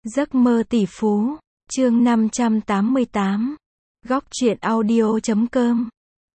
Giấc mơ tỷ phú, chương 588. Góc truyện audio.com.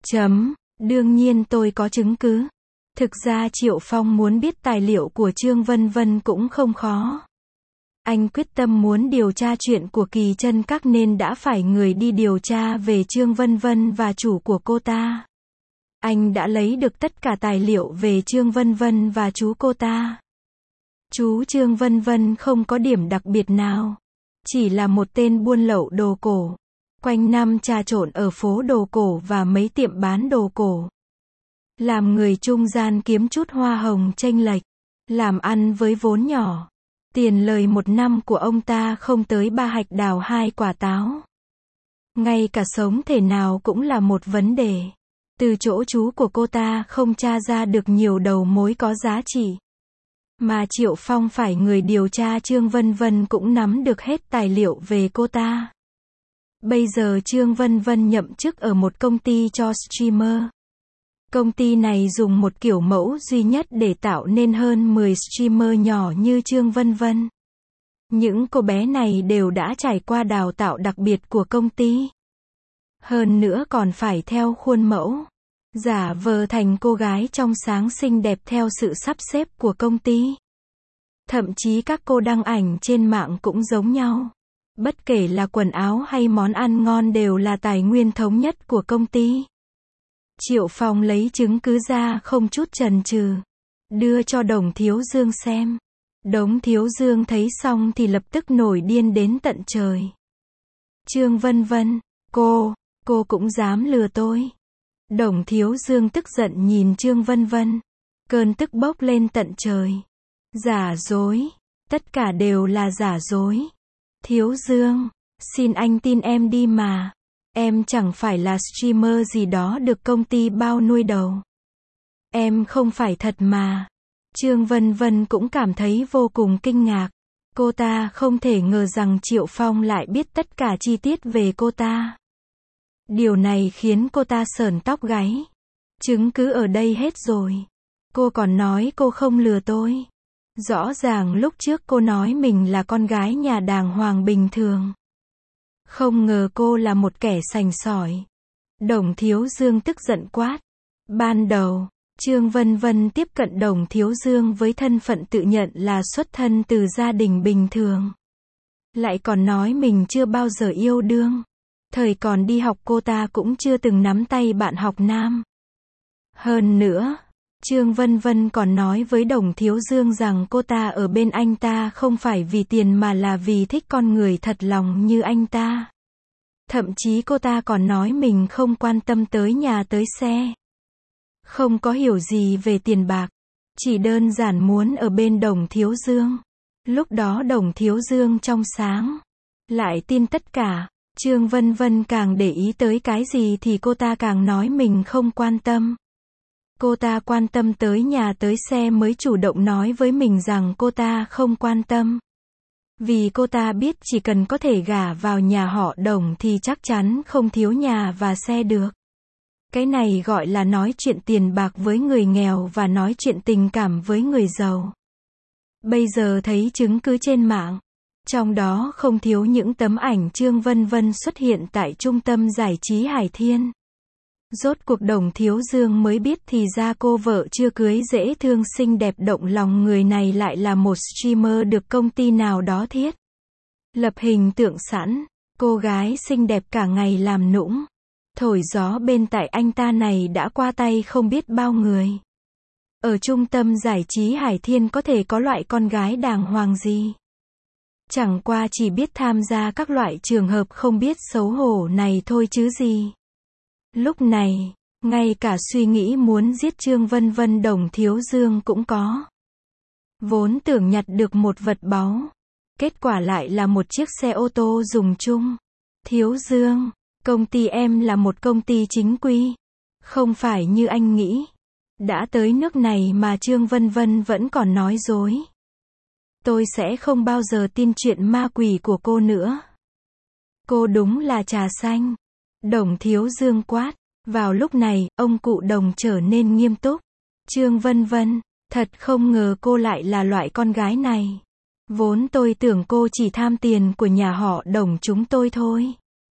Đương nhiên tôi có chứng cứ. Thực ra Triệu Phong muốn biết tài liệu của Trương Vân Vân cũng không khó. Anh quyết tâm muốn điều tra chuyện của Kỳ Chân Các nên đã phải người đi điều tra về Trương Vân Vân và chủ của cô ta. Anh đã lấy được tất cả tài liệu về Trương Vân Vân và chú cô ta. Chú Trương Vân Vân không có điểm đặc biệt nào. Chỉ là một tên buôn lậu đồ cổ. Quanh năm trà trộn ở phố đồ cổ và mấy tiệm bán đồ cổ. Làm người trung gian kiếm chút hoa hồng chênh lệch. Làm ăn với vốn nhỏ. Tiền lời một năm của ông ta không tới 3 hạch đào 2 quả táo. Ngay cả sống thể nào cũng là một vấn đề. Từ chỗ chú của cô ta không tra ra được nhiều đầu mối có giá trị. Mà Triệu Phong phải người điều tra Trương Vân Vân cũng nắm được hết tài liệu về cô ta. Bây giờ Trương Vân Vân nhậm chức ở một công ty cho streamer. Công ty này dùng một kiểu mẫu duy nhất để tạo nên hơn 10 streamer nhỏ như Trương Vân Vân. Những cô bé này đều đã trải qua đào tạo đặc biệt của công ty. Hơn nữa còn phải theo khuôn mẫu. Giả vờ thành cô gái trong sáng xinh đẹp theo sự sắp xếp của công ty. Thậm chí các cô đăng ảnh trên mạng cũng giống nhau. Bất kể là quần áo hay món ăn ngon đều là tài nguyên thống nhất của công ty. Triệu Phong lấy chứng cứ ra không chút chần chừ. Đưa cho Đồng Thiếu Dương xem. Đồng Thiếu Dương thấy xong thì lập tức nổi điên đến tận trời. Trương Vân Vân, cô cũng dám lừa tôi. Đồng Thiếu Dương tức giận nhìn Trương Vân Vân. Cơn tức bốc lên tận trời. Giả dối. Tất cả đều là giả dối. Thiếu Dương, xin anh tin em đi mà. Em chẳng phải là streamer gì đó được công ty bao nuôi đầu. Em không phải thật mà. Trương Vân Vân cũng cảm thấy vô cùng kinh ngạc. Cô ta không thể ngờ rằng Triệu Phong lại biết tất cả chi tiết về cô ta. Điều này khiến cô ta sởn tóc gáy. Chứng cứ ở đây hết rồi. Cô còn nói cô không lừa tôi. Rõ ràng lúc trước cô nói mình là con gái nhà đàng hoàng bình thường. Không ngờ cô là một kẻ sành sỏi. Đồng Thiếu Dương tức giận quát. Ban đầu, Trương Vân Vân tiếp cận Đồng Thiếu Dương với thân phận tự nhận là xuất thân từ gia đình bình thường. Lại còn nói mình chưa bao giờ yêu đương. Thời còn đi học cô ta cũng chưa từng nắm tay bạn học nam. Hơn nữa, Trương Vân Vân còn nói với Đồng Thiếu Dương rằng cô ta ở bên anh ta không phải vì tiền mà là vì thích con người thật lòng như anh ta. Thậm chí cô ta còn nói mình không quan tâm tới nhà tới xe. Không có hiểu gì về tiền bạc. Chỉ đơn giản muốn ở bên Đồng Thiếu Dương. Lúc đó Đồng Thiếu Dương trong sáng. Lại tin tất cả. Trương Vân Vân càng để ý tới cái gì thì cô ta càng nói mình không quan tâm. Cô ta quan tâm tới nhà tới xe mới chủ động nói với mình rằng cô ta không quan tâm. Vì cô ta biết chỉ cần có thể gả vào nhà họ Đồng thì chắc chắn không thiếu nhà và xe được. Cái này gọi là nói chuyện tiền bạc với người nghèo và nói chuyện tình cảm với người giàu. Bây giờ thấy chứng cứ trên mạng. Trong đó không thiếu những tấm ảnh Trương Vân Vân xuất hiện tại trung tâm giải trí Hải Thiên. Rốt cuộc Đồng Thiếu Dương mới biết thì ra cô vợ chưa cưới dễ thương xinh đẹp động lòng người này lại là một streamer được công ty nào đó thiết lập hình tượng sẵn. Cô gái xinh đẹp cả ngày làm nũng, thổi gió bên tại anh ta này đã qua tay không biết bao người. Ở trung tâm giải trí Hải Thiên có thể có loại con gái đàng hoàng gì. Chẳng qua chỉ biết tham gia các loại trường hợp không biết xấu hổ này thôi chứ gì. Lúc này, ngay cả suy nghĩ muốn giết Trương Vân Vân Đồng Thiếu Dương cũng có. Vốn tưởng nhặt được một vật báu. Kết quả lại là một chiếc xe ô tô dùng chung. Thiếu Dương, công ty em là một công ty chính quy. Không phải như anh nghĩ. Đã tới nước này mà Trương Vân Vân vẫn còn nói dối. Tôi sẽ không bao giờ tin chuyện ma quỷ của cô nữa. Cô đúng là trà xanh. Đồng Thiếu Dương quát. Vào lúc này, ông cụ Đồng trở nên nghiêm túc. Trương Vân Vân, thật không ngờ cô lại là loại con gái này. Vốn tôi tưởng cô chỉ tham tiền của nhà họ Đồng chúng tôi thôi.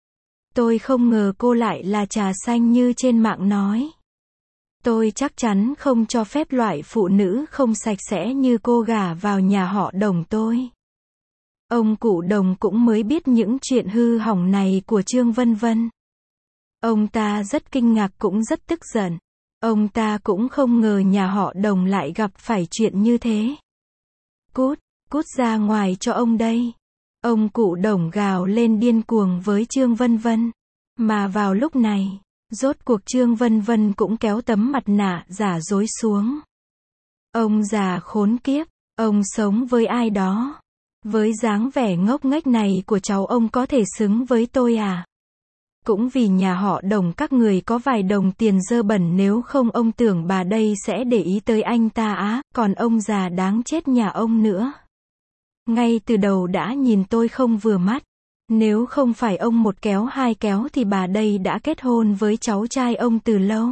Tôi không ngờ cô lại là trà xanh như trên mạng nói. Tôi chắc chắn không cho phép loại phụ nữ không sạch sẽ như cô gả vào nhà họ Đồng tôi. Ông cụ Đồng cũng mới biết những chuyện hư hỏng này của Trương Vân Vân. Ông ta rất kinh ngạc cũng rất tức giận. Ông ta cũng không ngờ nhà họ Đồng lại gặp phải chuyện như thế. Cút, cút ra ngoài cho ông đây. Ông cụ Đồng gào lên điên cuồng với Trương Vân Vân. Mà vào lúc này, rốt cuộc Trương Vân Vân cũng kéo tấm mặt nạ giả dối xuống. Ông già khốn kiếp, ông sống với ai đó? Với dáng vẻ ngốc nghếch này của cháu ông có thể xứng với tôi à? Cũng vì nhà họ Đồng các người có vài đồng tiền dơ bẩn, nếu không ông tưởng bà đây sẽ để ý tới anh ta á, còn ông già đáng chết nhà ông nữa. Ngay từ đầu đã nhìn tôi không vừa mắt. Nếu không phải ông một kéo hai kéo thì bà đây đã kết hôn với cháu trai ông từ lâu.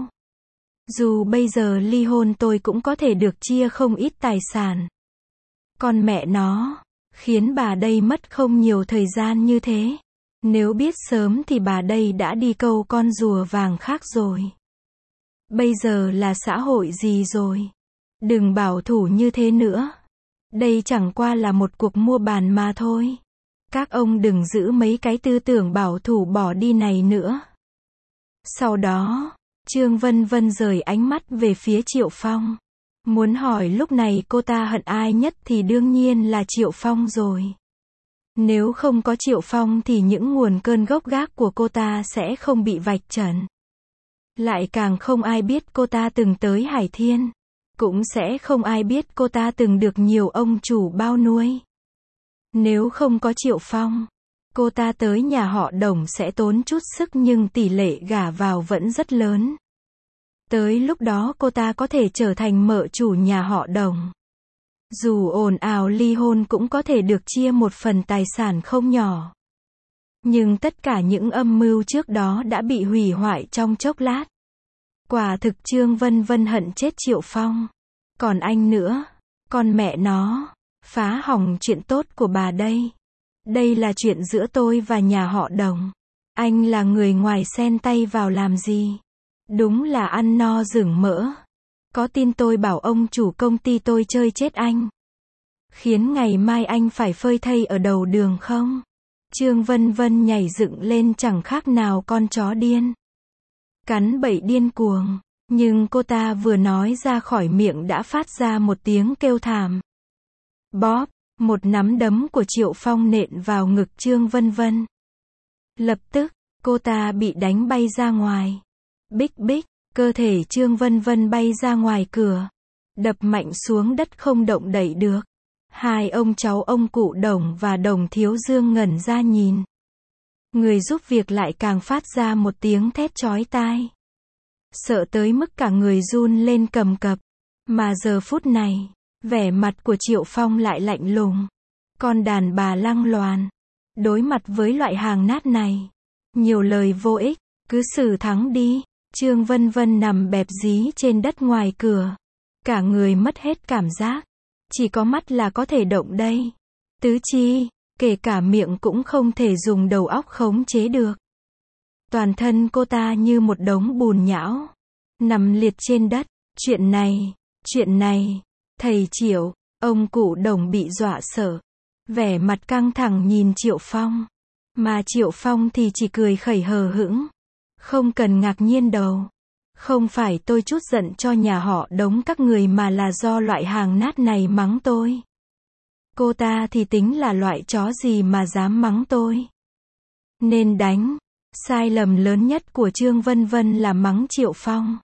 Dù bây giờ ly hôn tôi cũng có thể được chia không ít tài sản. Còn mẹ nó, khiến bà đây mất không nhiều thời gian như thế. Nếu biết sớm thì bà đây đã đi câu con rùa vàng khác rồi. Bây giờ là xã hội gì rồi? Đừng bảo thủ như thế nữa. Đây chẳng qua là một cuộc mua bàn mà thôi. Các ông đừng giữ mấy cái tư tưởng bảo thủ bỏ đi này nữa. Sau đó, Trương Vân Vân rời ánh mắt về phía Triệu Phong. Muốn hỏi lúc này cô ta hận ai nhất thì đương nhiên là Triệu Phong rồi. Nếu không có Triệu Phong thì những nguồn cơn gốc gác của cô ta sẽ không bị vạch trần. Lại càng không ai biết cô ta từng tới Hải Thiên. Cũng sẽ không ai biết cô ta từng được nhiều ông chủ bao nuôi. Nếu không có Triệu Phong, cô ta tới nhà họ Đồng sẽ tốn chút sức nhưng tỷ lệ gả vào vẫn rất lớn. Tới lúc đó cô ta có thể trở thành mợ chủ nhà họ Đồng. Dù ồn ào ly hôn cũng có thể được chia một phần tài sản không nhỏ. Nhưng tất cả những âm mưu trước đó đã bị hủy hoại trong chốc lát. Quả thực Trương Vân Vân hận chết Triệu Phong. Còn anh nữa, con mẹ nó, phá hỏng chuyện tốt của bà đây. Đây là chuyện giữa tôi và nhà họ Đồng. Anh là người ngoài xen tay vào làm gì? Đúng là ăn no rừng mỡ. Có tin tôi bảo ông chủ công ty tôi chơi chết anh? Khiến ngày mai anh phải phơi thây ở đầu đường không? Trương Vân Vân nhảy dựng lên chẳng khác nào con chó điên. Cắn bậy điên cuồng. Nhưng cô ta vừa nói ra khỏi miệng đã phát ra một tiếng kêu thảm. Bóp, một nắm đấm của Triệu Phong nện vào ngực Trương Vân Vân. Lập tức, cô ta bị đánh bay ra ngoài. Bích bích, cơ thể Trương Vân Vân bay ra ngoài cửa. Đập mạnh xuống đất không động đậy được. Hai ông cháu ông cụ Đồng và Đồng Thiếu Dương ngẩn ra nhìn. Người giúp việc lại càng phát ra một tiếng thét chói tai. Sợ tới mức cả người run lên cầm cập. Mà giờ phút này, vẻ mặt của Triệu Phong lại lạnh lùng. Con đàn bà lăng loàn. Đối mặt với loại hàng nát này, nhiều lời vô ích, cứ xử thắng đi. Trương Vân Vân nằm bẹp dí trên đất ngoài cửa. Cả người mất hết cảm giác. Chỉ có mắt là có thể động đây. Tứ chi, kể cả miệng cũng không thể dùng đầu óc khống chế được. Toàn thân cô ta như một đống bùn nhão. Nằm liệt trên đất. Chuyện này, thầy Triệu, ông cụ Đồng bị dọa sợ. Vẻ mặt căng thẳng nhìn Triệu Phong. Mà Triệu Phong thì chỉ cười khẩy hờ hững. Không cần ngạc nhiên đâu. Không phải tôi chút giận cho nhà họ Đống các người mà là do loại hàng nát này mắng tôi. Cô ta thì tính là loại chó gì mà dám mắng tôi. Nên đánh. Sai lầm lớn nhất của Trương Vân Vân là mắng Triệu Phong.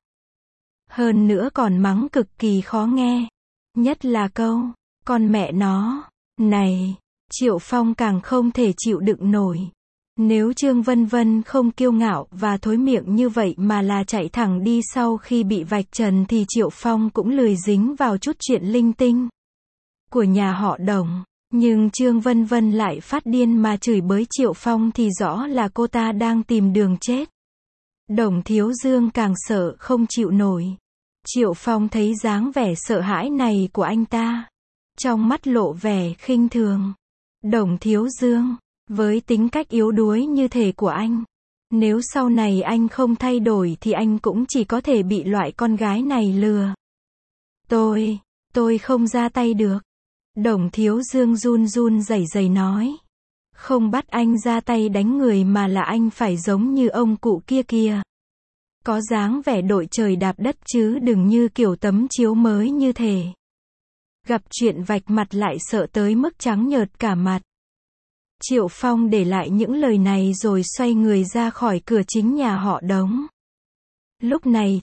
Hơn nữa còn mắng cực kỳ khó nghe. Nhất là câu, con mẹ nó, này, Triệu Phong càng không thể chịu đựng nổi. Nếu Trương Vân Vân không kiêu ngạo và thối miệng như vậy mà là chạy thẳng đi sau khi bị vạch trần thì Triệu Phong cũng lười dính vào chút chuyện linh tinh của nhà họ Đồng. Nhưng Trương Vân Vân lại phát điên mà chửi bới Triệu Phong thì rõ là cô ta đang tìm đường chết. Đồng Thiếu Dương càng sợ không chịu nổi. Triệu Phong thấy dáng vẻ sợ hãi này của anh ta. trong mắt lộ vẻ khinh thường. Đồng Thiếu Dương, với tính cách yếu đuối như thể của anh, nếu sau này anh không thay đổi thì anh cũng chỉ có thể bị loại con gái này lừa. Tôi không ra tay được. Đồng Thiếu Dương run run rẩy rẩy nói. Không bắt anh ra tay đánh người mà là anh phải giống như ông cụ kia kìa. Có dáng vẻ đội trời đạp đất chứ đừng như kiểu tấm chiếu mới như thể. Gặp chuyện vạch mặt lại sợ tới mức trắng nhợt cả mặt. Triệu Phong để lại những lời này rồi xoay người ra khỏi cửa chính nhà họ Đống. Lúc này,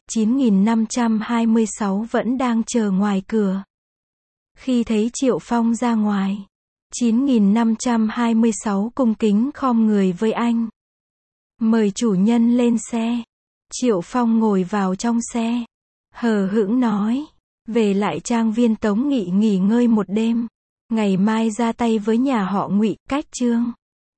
9526 vẫn đang chờ ngoài cửa. Khi thấy Triệu Phong ra ngoài, 9526 cung kính khom người với anh. Mời chủ nhân lên xe. Triệu Phong ngồi vào trong xe. Hờ hững nói. Về lại trang viên Tống Nghị nghỉ ngơi một đêm. Ngày mai ra tay với nhà họ Ngụy, cách Trương.